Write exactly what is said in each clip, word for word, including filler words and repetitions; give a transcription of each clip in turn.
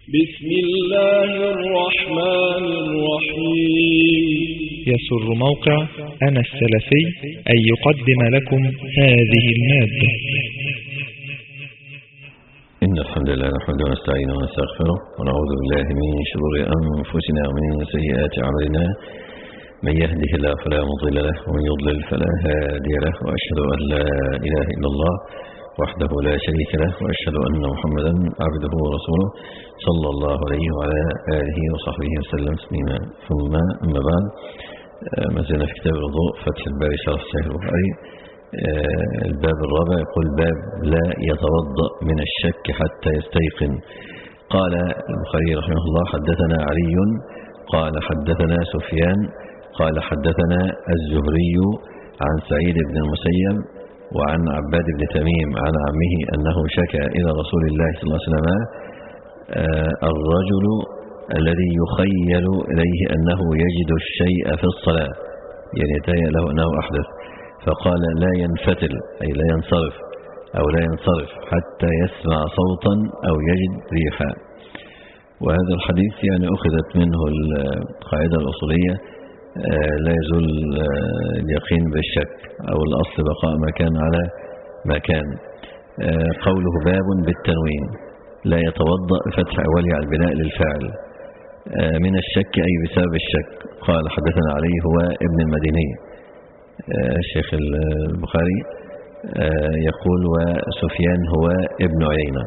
بسم الله الرحمن الرحيم. يسر موقع أنا السلفي أن يقدم لكم هذه المادة. إن الحمد لله نحمده ونستعينه ونستغفره ونعوذ بالله من شرور أنفسنا ومن سيئات أعمالنا، من يهده الله فلا مضل له ومن يضلل فلا هادي له، وأشهد أن لا إله إلا الله وحده لا شريك له، وأشهد أن محمدا عبده ورسوله صلى الله عليه وعلى آله وصحبه وسلم تسليما. ثم أما بعد، ما زلنا في كتاب الوضوء فتح الباري شرح صحيح البخاري. الباب الرابع يقول: باب لا يتوضأ من الشك حتى يستيقن. قال البخاري رحمه الله: حدثنا علي قال حدثنا سفيان قال حدثنا الزهري عن سعيد بن المسيب وعن عباد بن تميم عن عمه أنه شكى إلى رسول الله صلى الله عليه وسلم الرجل الذي يخيل إليه أنه يجد الشيء في الصلاة، يعني يتهيأ له أنه أحدث، فقال: لا ينفتل، أي لا ينصرف أو لا ينصرف حتى يسمع صوتا أو يجد ريحا. وهذا الحديث يعني أخذت منه القاعدة الأصولية: لا يزول اليقين بالشك، أو الأصل بقاء ما كان على ما كان. قوله باب بالتنوين، لا يتوضأ فتح أولي على البناء للفاعل، من الشك أي بسبب الشك. قال حدثنا علي هو ابن المديني الشيخ البخاري يقول: وسفيان هو ابن عيينة.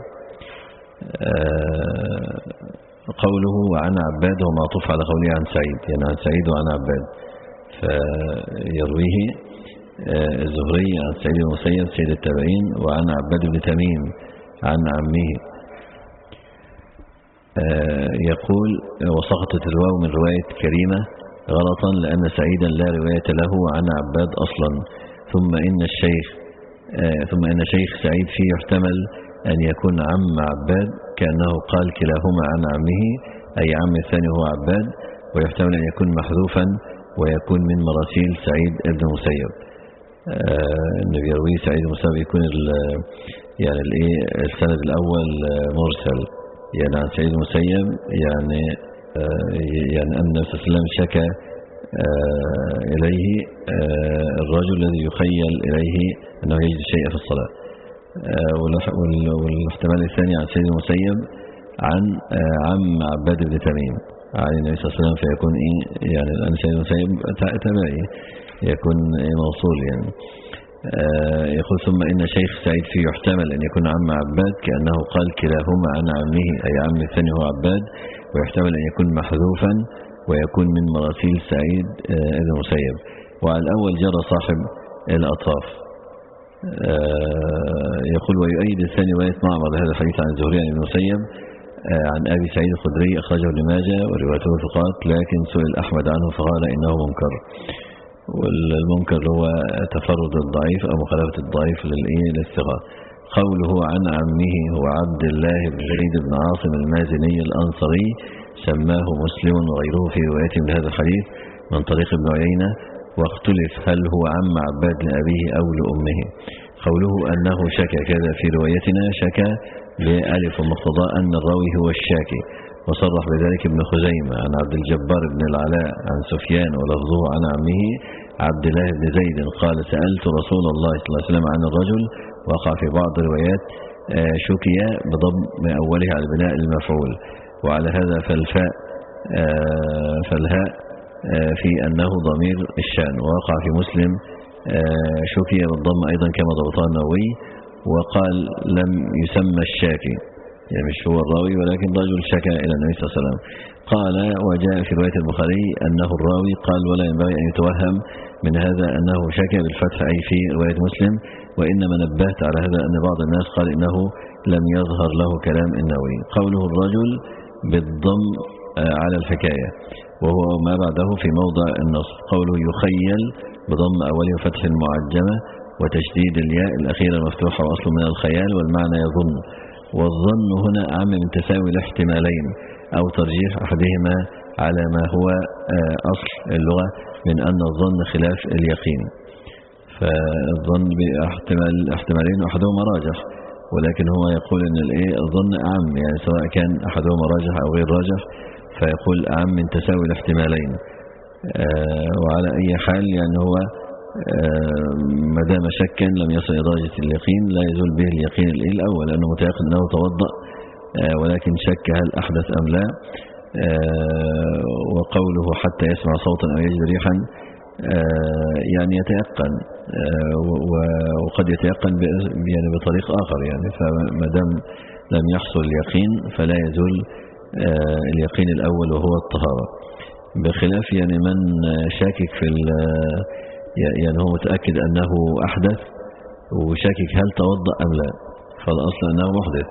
قوله وعن عباد هو معطوف على قوله عن سعيد، يعني عن سعيد وعن عباد، فيرويه الزهري عن سعيد بن المسيب سيد التابعين، وعن عباد بن تميم عن عمه. يقول: وسقطت الواو من رواية كريمة غلطا لأن سعيدا لا رواية له عن عباد أصلا. ثم إن الشيخ ثم إن شيخ سعيد فيه يحتمل أن يكون عم عباد، كأنه قال كلاهما عن عمه، أي عم الثاني هو عباد، ويحتمل أن يكون محذوفا ويكون من مراسيل سعيد بن المسيب. النبي يروي سعيد بن المسيب يكون يعني الايه السند الأول مرسل، يعني عن سعيد بن المسيب، يعني يعني أن النبي صلى الله عليه وسلم شكى إليه الرجل الذي يخيل إليه أنه يجد شيء في الصلاة. والاحتمال الثاني عن سيد المسيب عن عم عباد بن تميم عن النبي صلى الله عليه وسلم، فيكون إيه يعني أن سيد المسيب تبعي، يكون إيه موصول يعني. يقول: ثم إن شيخ سعيد فيه يحتمل أن يكون عم عباد، كأنه قال كلاهما عن عمه، أي عم الثاني هو عباد، ويحتمل أن يكون محذوفا ويكون من مراسيل سعيد بن المسيب. وعلى الأول جرى صاحب الأطراف. يقول: ويؤيد الثاني رواية معمر هذا الحديث عن الزهري عن ابن المسيب عن أبي سعيد الخدري، أخرجه ابن ماجه وروايته ثقات، لكن سئل أحمد عنه فقال إنه منكر. والمنكر هو تفرد الضعيف أو مخالفة الضعيف للثقة. قوله عن عمه هو عبد الله بن زيد بن عاصم المازني الأنصري، سماه مسلم وغيره في روايته من هذا الحديث من طريق ابن عيينة، واختلف هل هو عم عباد لأبيه أو لأمه. قوله أنه شكى كذا في روايتنا، شكى بألف ومقتضى أن الراوي هو الشاكي، وصرح بذلك ابن خزيمة عن عبد الجبار بن العلاء عن سفيان ولفظه عن عمه عبد الله بن زيد قال: سألت رسول الله صلى الله عليه وسلم عن الرجل. وقع في بعض الروايات شكي بضم أولها على بناء المفعول، وعلى هذا فالفاء فالهاء في أنه ضمير الشأن. ووقع في مسلم شكي بالضم أيضا كما ضبطها النووي، وقال لم يسمى الشاكي، يعني مش هو الراوي ولكن رجل شكى إلى النبي صلى الله عليه وسلم. قال: وجاء في رواية البخاري أنه الراوي قال: ولا ينبغي أن يتوهم من هذا أنه شكى بالفتح، أي في رواية مسلم. وإنما نبهت على هذا أن بعض الناس قال إنه لم يظهر له كلام النووي. قوله الرجل بالضم على الحكاية، وهو ما بعده في موضع النصب. قوله يخيل بضم أوله وفتح المعجمة وتشديد الياء الأخيرة مفتوحة، وأصل من الخيال، والمعنى يظن. والظن هنا أعم من تساوي الاحتمالين أو ترجيح أحدهما على ما هو أصل اللغة، من أن الظن خلاف اليقين. فالظن باحتمالين، احتمالين أحدهما راجح، ولكن هو يقول ان الايه الظن اعم، يعني سواء كان احدهما راجح او غير راجح فيقول اعم من تساوي الاحتمالين. آه وعلى اي حال يعني هو آه ما دام شكا لم يصل الى درجه اليقين لا يزول به اليقين الاول، لانه متيقن انه توضأ آه ولكن شك هل احدث ام لا. آه وقوله حتى يسمع صوتا او يجد ريحا آه يعني يتيقن آه وقد يتيقن يعني بطريق اخر، يعني فما دام لم يحصل اليقين فلا يزول آه اليقين الاول وهو الطهارة. بخلاف يعني من شاكك في يعني هو متأكد انه احدث وشاكك هل توضأ ام لا، فالاصل انه محدث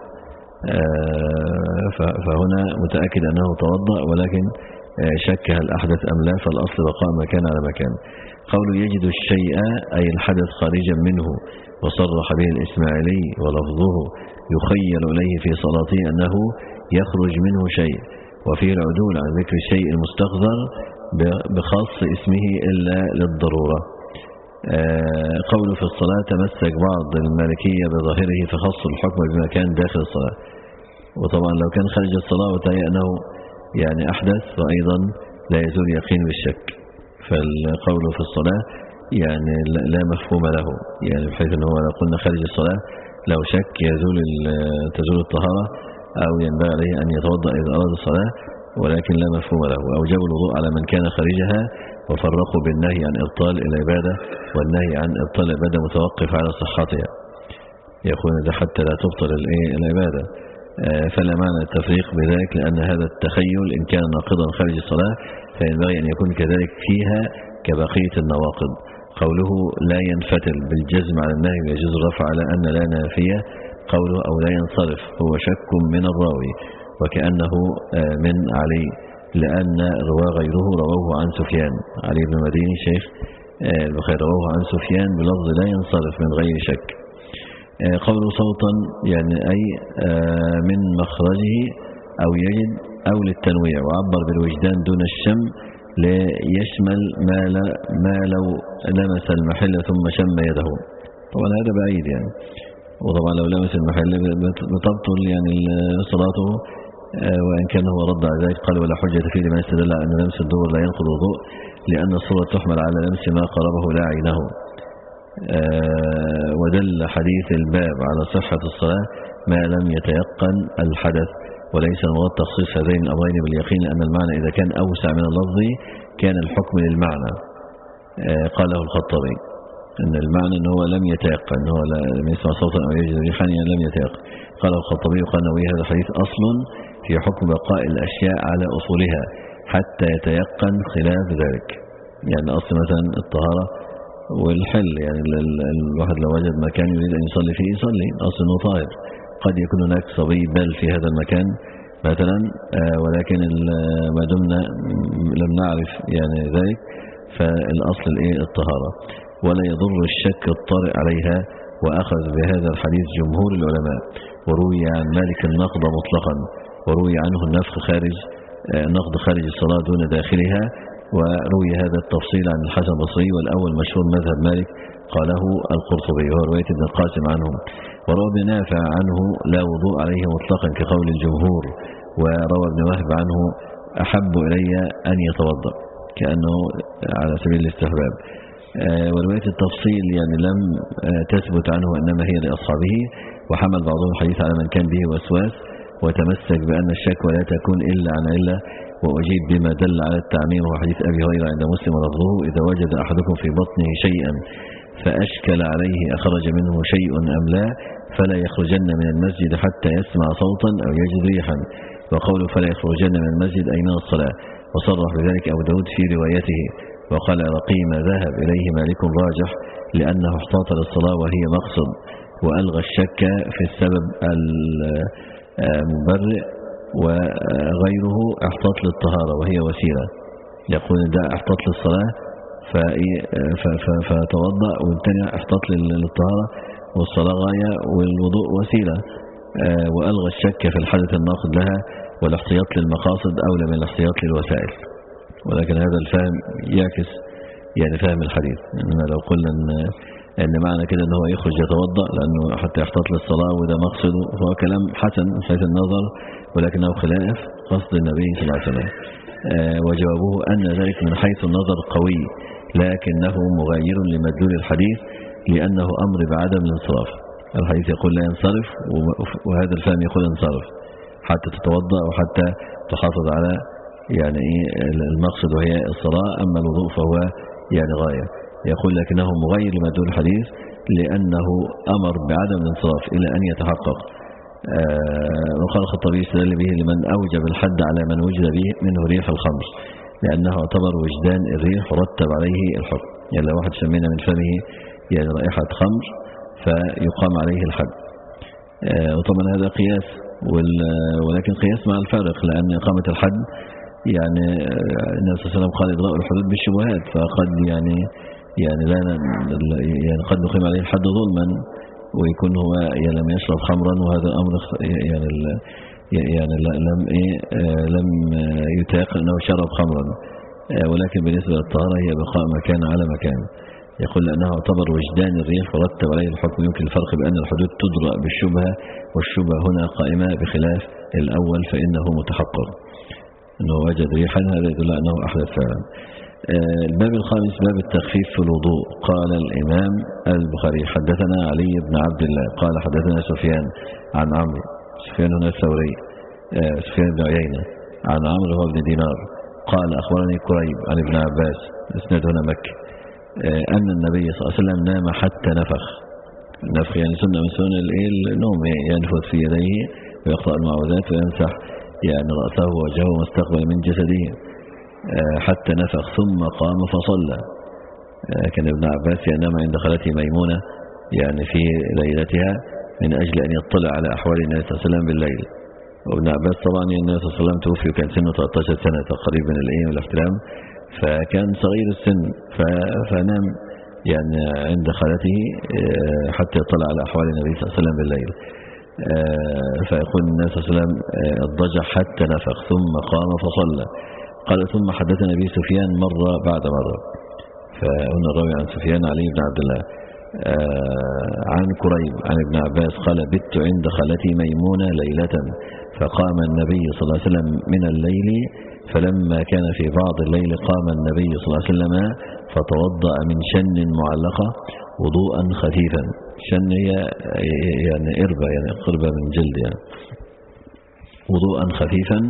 آه فهنا متأكد انه توضأ ولكن شك هل أحدث أم لا، فالأصل بقاء مكان على مكان. قوله يجد الشيء أي الحدث خارجا منه، وصرح به الإسماعيلي ولفظه يخيل إليه في صلاته أنه يخرج منه شيء، وفيه العدول عن ذكر الشيء المستخذر بخاص اسمه إلا للضرورة. قوله في الصلاة تمسك بعض المالكية بظاهره فخص الحكم بما كان داخل الصلاة، وطبعا لو كان خارج الصلاة وتهيأ أنه يعني أحدث فأيضا لا يزول يقين بالشك. فالقول في الصلاة يعني لا مفهوم له، يعني بحيث أنه لو قلنا خارج الصلاة لو شك يزول تزول الطهارة أو ينبغي عليه أن يتوضأ إذا أراد الصلاة، ولكن لا مفهوم له. أوجب الوضوء على من كان خارجها وفرقوا بالنهي عن إبطال العبادة والنهي عن إبطال العبادة متوقف على صحتها، يقول ده حتى لا تبطل العبادة، فلا معنى التفريق بذلك، لأن هذا التخيل إن كان ناقضا خارج الصلاة فينبغي أن يكون كذلك فيها كبقية النواقض. قوله لا ينفتل بالجزم على النهي ويجوز الرفع على أن لا نافية، قوله أو لا ينصرف هو شك من الراوي وكأنه من علي، لأن رواه غيره رواه عن سفيان، علي بن مديني شيخ البخاري رواه عن سفيان بلفظ لا ينصرف من غير شك. قوله صوتا يعني أي من مخرجه أو يجد أو للتنويع، وعبر بالوجدان دون الشم ليشمل ما, ما لو لمس المحل ثم شم يده. طبعا هذا بعيد يعني، وطبعا لو لمس المحل بتبطل يعني صلاته، وإن كان هو رد على ذلك قال ولا حجة فيه لمن استدل على أن لمس الدور لا ينقض الوضوء، لأن الصورة تحمل على لمس ما قربه لا عينه. آه ودل حديث الباب على صحة الصلاة ما لم يتيقن الحدث، وليس المراد تخصيص هذين الأمرين باليقين، لأن المعنى إذا كان أوسع من اللفظ كان الحكم للمعنى. آه قاله الخطابي أن المعنى أنه لم يتيقن، هو لم يسمع صوتا أو يجد ريحا يعني لم يتيقن. قاله الخطابي وقال نووي هذا الحديث أصل في حكم بقاء الأشياء على أصولها حتى يتيقن خلاف ذلك. يعني أصل مثلا الطهارة والحل، يعني الواحد لو وجد مكان يريد أن يصلي فيه يصلي، أصل أنه طاهر. قد يكون هناك صبي بل في هذا المكان مثلا، ولكن ما دمنا لم نعرف يعني ذلك فالأصل الإيه الطهارة، ولا يضر الشك الطارئ عليها. وأخذ بهذا الحديث جمهور العلماء، وروي عن مالك النقض مطلقا، وروي عنه النفخ خارج نقض خارج الصلاة دون داخلها، وروي هذا التفصيل عن الحسن البصري، والأول مشهور مذهب مالك قاله القرطبي وهو رواية ابن القاسم عنهم. وروى ابن نافع عنه لا وضوء عليه مطلقا كقول الجمهور، وروى ابن وهب عنه أحب إلي أن يتوضأ كأنه على سبيل الاستحباب. ورواية التفصيل يعني لم تثبت عنه إنما هي لأصحابه، وحمل بعضهم الحديث على من كان به وسواس، وتمسك بأن الشكوى لا تكون إلا عن علة، وأجيب بما دل على التعميم هو حديث أبي هريرة عند مسلم ولفظه إذا وجد أحدكم في بطنه شيئا فأشكل عليه أخرج منه شيء أم لا فلا يخرجن من المسجد حتى يسمع صوتا أو يجد ريحا. وقوله فلا يخرجن من المسجد أي من الصلاة، وصرح بذلك أبو داود في روايته. وقال رقي ما ذهب إليه مالك راجح لأنه احتاط للصلاة وهي مقصد، وألغى الشك في السبب المبرئ، وغيره احتاط للطهارة وهي وسيلة. يقول ده احتاط للصلاة فتوضأ، والتاني احتاط للطهارة والصلاة غاية والوضوء وسيلة. وألغى الشك في الحدث الناقض لها، والاحتياط للمقاصد أولى من الاحتياط للوسائل. ولكن هذا الفهم يعكس يعني فهم الحديث، إنما لو قلنا أن ان معنى كده ان هو يخرج يتوضأ لانه حتى يحتاط للصلاة وده مقصده، فهو كلام حسن من حيث النظر ولكنه خلاف قصد النبي صلى الله عليه وسلم. آه وجوابه أن ذلك من حيث النظر قوي لكنه مغاير لمدلول الحديث لأنه أمر بعدم الانصراف. الحديث يقول لا ينصرف وهذا الفهم يقول انصرف حتى تتوضأ وحتى تحافظ على يعني إيه المقصد وهي الصلاة. أما الوضوء فهو يعني غاية. يقول لكنه مغاير لمدلول الحديث لأنه أمر بعدم الانصراف إلى أن يتحقق. آه وقال الخطابي استدل به لمن أوجب الحد على من وجد به منه ريح الخمر لأنه اعتبر وجدان الريح ورتب عليه الحكم. يعني لو واحد شمينا من فمه يعني رائحة خمر فيقام عليه الحد. آه وطبعا هذا قياس ولكن قياس مع الفارق لأن إقامة الحد يعني النبي صلى الله عليه وسلم قال إضراء الحدود بالشبهات، فقد يعني يعني لا يعني قد نقيم عليه الحد ظلما ويكون هو يعني لم يشرب خمرا وهذا الأمر يعني يعني لم إيه لم يتيقن أنه شرب خمرا، ولكن بالنسبة للطهارة هي بقاء مكان على مكان. يقول لأنه اعتبر وجدان الريح ورتب عليه الحكم. يمكن الفرق بأن الحدود تدرأ بالشبهة والشبهة هنا قائمة بخلاف الأول فإنه متحقق أنه وجد ريحا، هذا يدل أنه أحدث فعلا. الباب الخامس باب التخفيف في الوضوء. قال الإمام البخاري حدثنا علي بن عبد الله قال حدثنا سفيان عن عمرو، سفيان هنا الثوري، سفيان بن عيينة عن عمرو هو ابن دينار قال أخبرني كريب عن ابن عباس اسناد هنا مكي أن النبي صلى الله عليه وسلم نام حتى نفخ. النفخ يعني سنة من سنن النوم، ينفث في يديه ويقطع المعوذات ويمسح يعني رأسه ووجهه ما استقبل من جسده حتى نفخ ثم قام فصلى. كان ابن عباس ينام عند خالته ميمونة يعني في ليلتها من أجل أن يطلع على أحوال النبي صلى الله عليه وسلم بالليل. وابن عباس طبعا النبي صلى الله عليه وسلم توفي وكان سنه ثلاثة عشر سنة تقريبا من الأيام والاحتلام، فكان صغير السن فنام يعني عند خالته حتى يطلع على أحوال النبي صلى الله عليه وسلم بالليل. فيقول النبي صلى الله عليه وسلم اضطجع حتى نفخ ثم قام فصلى. قال ثم حدثنا به سفيان مرة بعد مرة. فهنا الراوي عن سفيان علي بن عبد الله عن كريب عن ابن عباس قال بت عند خالتي ميمونة ليلة فقام النبي صلى الله عليه وسلم من الليل فلما كان في بعض الليل قام النبي صلى الله عليه وسلم فتوضأ من شن معلقة وضوءا خفيفا. شن هي يعني إربة يعني قربة من جلد يعني وضوءا خفيفا.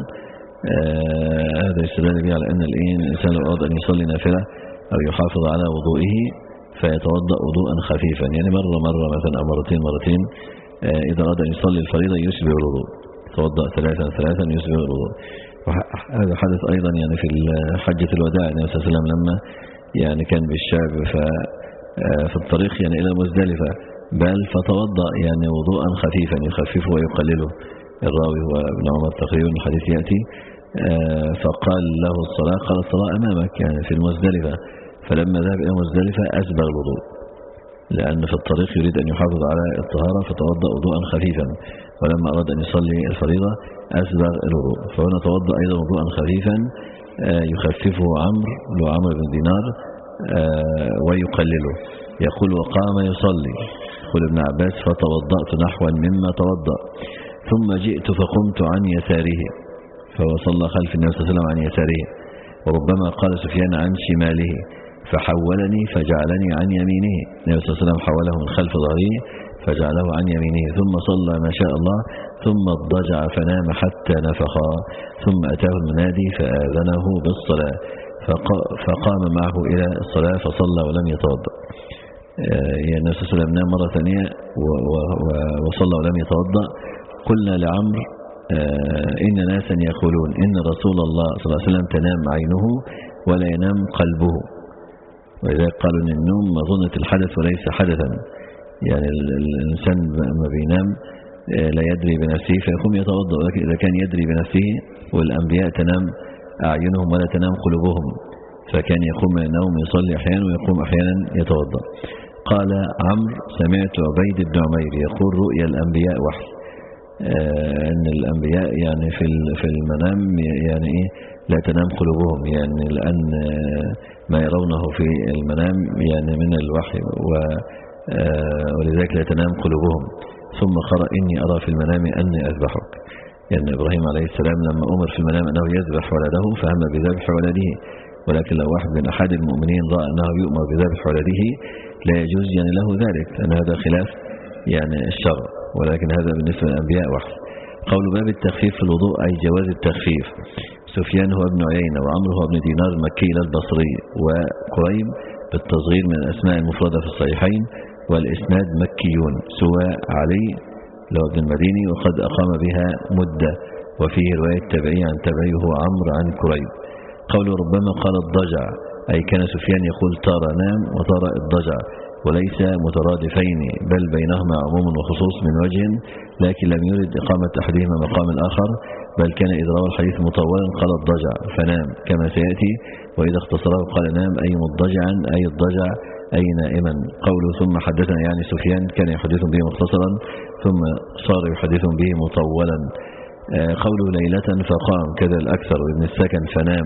آه هذا يستدل به على أن الإنسان لو أراد أن يصلي نافلة أو يحافظ على وضوئه فيتوضأ وضوءا خفيفا يعني مرة مرة مثلا أو مرتين مرتين. آه إذا أراد أن يصلي الفريضة يسبغ الوضوء، توضأ ثلاثا ثلاثا يسبغ الوضوء. هذا حدث أيضا يعني في حجة الوداع النبي صلى الله عليه وسلم لما يعني كان بالشعب في الطريق يعني إلى مزدلفة بل فتوضأ يعني وضوءا خفيفا يخففه ويقلله. الراوي هو ابن عمر تقريبا الحديث يأتي فقال له الصلاة قال الصلاة أمامك يعني في المزدلفة. فلما ذهب إلى مزدلفة أسبغ الوضوء لأن في الطريق يريد أن يحافظ على الطهارة فتوضأ وضوءا خفيفا، ولما أراد أن يصلي الفريضة أسبغ الوضوء. فهنا توضأ أيضا وضوءا خفيفا يخففه عمرو لو عمرو بن دينار ويقلله. يقول وقام يصلي. يقول ابن عباس فتوضأت نحوا مما توضأ ثم جئت فقمت عن يساره، فهو صلى خلف النبي صلى الله عليه وسلم عن يساره. وربما قال سفيان عن شماله فحولني فجعلني عن يمينه. النبي صلى الله عليه وسلم حوله من خلف ظهره فجعله عن يمينه ثم صلى ما شاء الله ثم اضطجع فنام حتى نفخ ثم أتاه المنادي فآذنه بالصلاة فقام معه إلى الصلاة فصلى ولم يتوضأ. يعني النبي صلى الله عليه وسلم نام مرة ثانية وصلى ولم يتوضأ. قلنا لعمرو إن ناسا يقولون إن رسول الله صلى الله عليه وسلم تنام عينه ولا ينام قلبه، ولذلك قالوا إن النوم مظنة الحدث وليس حدثا. يعني الإنسان ما بينام لا يدري بنفسه فيقوم يتوضأ، ولكن إذا كان يدري بنفسه والأنبياء تنام أعينهم ولا تنام قلوبهم، فكان يقوم من النوم يصلي أحيانا ويقوم أحيانا يتوضأ. قال عمرو سمعت عبيد بن عمير يقول رؤيا الأنبياء وحي، أن الأنبياء يعني في في المنام يعني إيه لا تنام قلوبهم، يعني لأن ما يرونه في المنام يعني من الوحي و ولذلك لا تنام قلوبهم. ثم قرأ إني أرى في المنام أني أذبحك، لأن يعني إبراهيم عليه السلام لما أمر في المنام أنه يذبح ولده فهم بذبح ولده، ولكن لو واحد من أحد المؤمنين رأى أنه يؤمر بذبح ولده لا يجوز يعني له ذلك، لأن هذا خلاف يعني الشرع، ولكن هذا بالنسبة للأنبياء وحي. قول باب التخفيف في الوضوء أي جواز التخفيف. سفيان هو ابن عيينة وعمرو هو ابن دينار المكي البصري، وقريب بالتصغير من الأسماء المفردة في الصحيحين، والإسناد مكيون سوى علي لو ابن المديني وقد أقام بها مدة، وفيه رواية تبعي عن تبعي هو عمرو عن قريب. قول ربما قال الضجع أي كان سفيان يقول طار نام وطار الضجع، وليس مترادفين بل بينهما عموم وخصوص من وجه، لكن لم يرد إقامة أحدهما مقام الآخر، بل كان إذا روى الحديث مطولا قال الضجع فنام كما سيأتي، وإذا اختصره قال نام أي مضجعا أي الضجع أي نائما. قوله ثم حدثنا يعني سفيان كان يحدث به مختصرا ثم صار يحدث به مطولا. قوله ليلة فقام كذا الأكثر وابن السكن فنام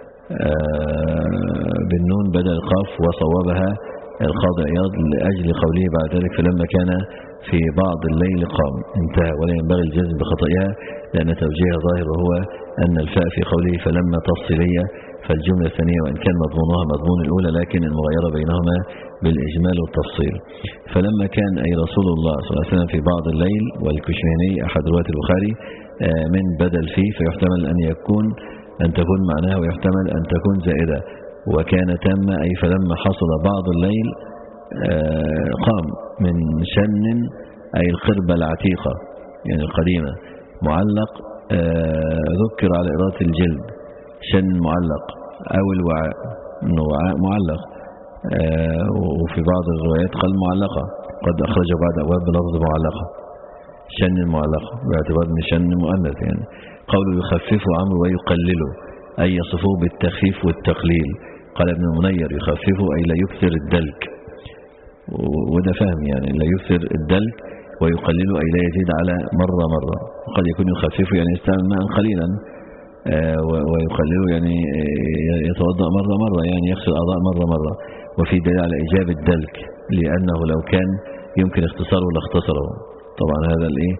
بالنون بدل القاف، وصوابها القاضي عياض لأجل قوله بعد ذلك فلما كان في بعض الليل قام انتهى، ولا ينبغي الجزم بخطئها لأن توجيه ظاهر وهو أن الفاء في قوله فلما تصلية فالجملة الثانية وإن كان مضمونها مضمون الأولى لكن المغيرة بينهما بالإجمال والتفصيل. فلما كان أي رسول الله صلى الله عليه وسلم في بعض الليل، والكشميني أحد رواة البخاري من بدل فيه، فيحتمل أن يكون أن تكون معناها ويحتمل أن تكون زائدة، وكان تامة أي فلما حصل بعض الليل قام من شن أي القربة العتيقة يعني القديمة، معلق ذكر على إرادة الجلد شن معلق أو الوعاء إنه وعاء معلق، وفي بعض الروايات قال معلقة قد أخرج بعد أبواب بلفظ معلقة شن المعلقة باعتبار أن شن مؤنث يعني. قوله يخفف عمرو ويقلله أي يصفه بالتخفيف والتقليل. قال ابن المنير يخففه أي لا يكثر الدلك، وده فهم يعني لا يكثر الدلك، ويقلله أي لا يزيد على مرة مرة. وقد يكون يخففه يعني يستعمل ماء قليلا، ويقلله يعني يتوضأ مرة مرة يعني يغسل الأعضاء مرة مرة. وفي دليل على إيجاب الدلك لأنه لو كان يمكن اختصاره لاختصره. طبعا هذا الايه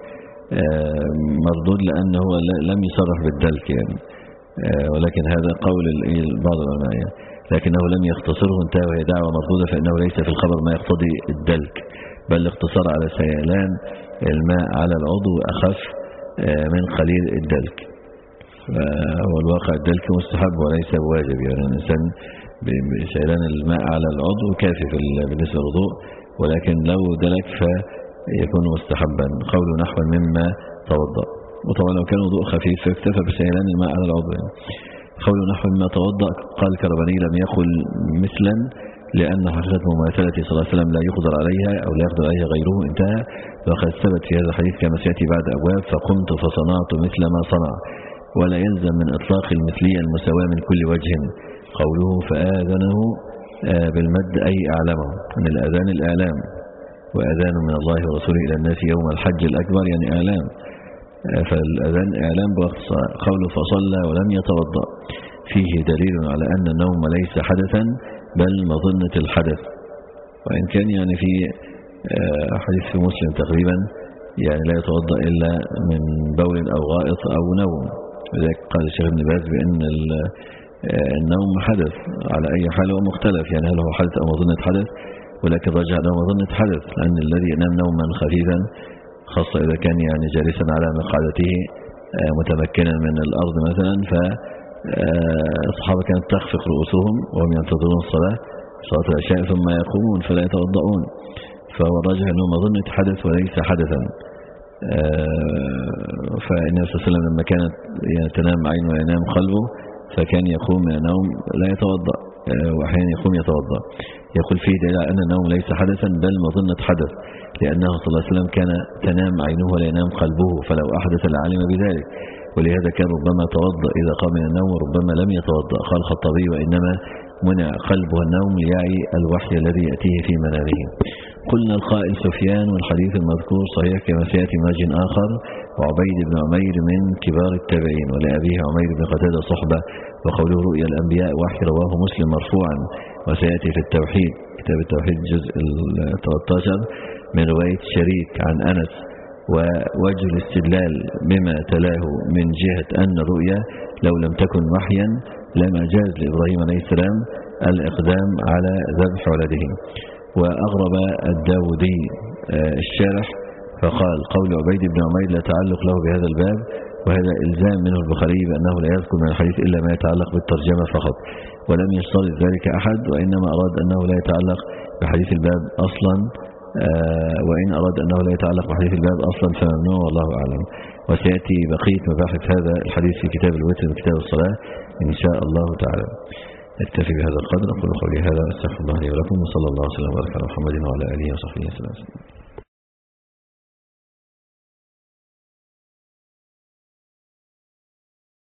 مردود لأنه لم يصرح بالدلك يعني، ولكن هذا قول بعض العلماء يعني، لكنه لم يختصره انتهى وهي دعوة مردودة، فإنه ليس في الخبر ما يقتضي الدلك، بل الاقتصار على سيلان الماء على العضو أخف من قليل الدلك. والواقع الدلك مستحب وليس بواجب، يعني الإنسان بسيلان الماء على العضو كافي بالنسبة للوضوء، ولكن لو دلك فيكون مستحبا. قوله نحو مما توضأ، وطبعا لو كان وضوء خفيف فاكتفى بسيلان الماء على العضو يعني. قوله نحو مما توضأ قال الكرباني لم يقل مثلا لأن حقيقة مماثلته صلى الله عليه وسلم لا يقدر عليها أو لا يقدر عليها غيره انتهى. وقد ثبت في هذا الحديث كما سيأتي بعد أبواب فقمت فصنعت مثل ما صنع، ولا يلزم من إطلاق المثلية المساواة من كل وجه. قوله فآذنه بالمد أي أعلمه، من الأذان الإعلام، وأذان من الله ورسوله إلى الناس يوم الحج الأكبر يعني إعلام، فالأذان إعلام بوقت الصلاة. قوله فصلى ولم يتوضأ فيه دليل على أن النوم ليس حدثا بل مظنة الحدث، وإن كان يعني في حديث في مسلم تقريبا يعني لا يتوضأ إلا من بول أو غائط أو نوم. لذلك قال الشيخ ابن باز بأن النوم حدث على أي حال هو مختلف، يعني هل هو حدث أو مظنة حدث، ولكن رجع له مظنة حدث، لأن الذي ينام نوما خفيفا خاصة إذا كان يعني جالسا على مقعدته متمكنا من الأرض مثلا، فالصحابة كانت تخفق رؤوسهم وهم ينتظرون الصلاة صلاة العشاء ثم يقومون فلا يتوضؤون، فهو الراجح أنه مظنة حدث وليس حدثا. فالنبي صلى الله عليه وسلم لما كانت يعني تنام عينه وينام قلبه فكان يقوم من النوم لا يتوضأ، وأحيانا يقوم يتوضأ. يقول فيه دليل على أن النوم ليس حدثا بل مظنة حدث، لأنه صلى الله عليه وسلم كان تنام عينه ولا ينام قلبه، فلو أحدث لعلم بذلك، ولهذا كان ربما توضأ إذا قام من النوم وربما لم يتوضأ. قال الخطابي وإنما منع قلبه النوم ليعي الوحي الذي يأتيه في منامه. قلنا القائل سفيان، والحديث المذكور صحيح كما سيأتي ماج آخر، وعبيد بن عمير من كبار التابعين، ولأبيه عمير بن قتادة صحبة، وقوله رؤيا الأنبياء وحي رواه مسلم مرفوعا. وسيأتي في التوحيد كتاب التوحيد الجزء ثلاثة عشر من رواية شريك عن أنس، ووجه الاستدلال بما تلاه من جهة أن الرؤيا لو لم تكن وحيا لما جاز لإبراهيم عليه السلام الإقدام على ذبح ولده. وأغرب الداودي الشارح فقال قول عبيد بن عمير لا تعلق له بهذا الباب، وهذا إلزام منه البخاري بأنه لا يذكر من الحديث إلا ما يتعلق بالترجمة فقط، ولم يشترط ذلك أحد، وإنما أراد أنه لا يتعلق بحديث الباب أصلا، وإن أراد أنه لا يتعلق بحديث الباب أصلا فممنوع والله أعلم. وسيأتي بقية مباحث هذا الحديث في كتاب الوتر وكتاب الصلاة إن شاء الله تعالى. اكتفي بهذا القدر، أقول قولي هذا، أستغفر الله لي ولكم، وصلى الله وسلم وبارك على محمد وعلى آله وصحبه وسلم.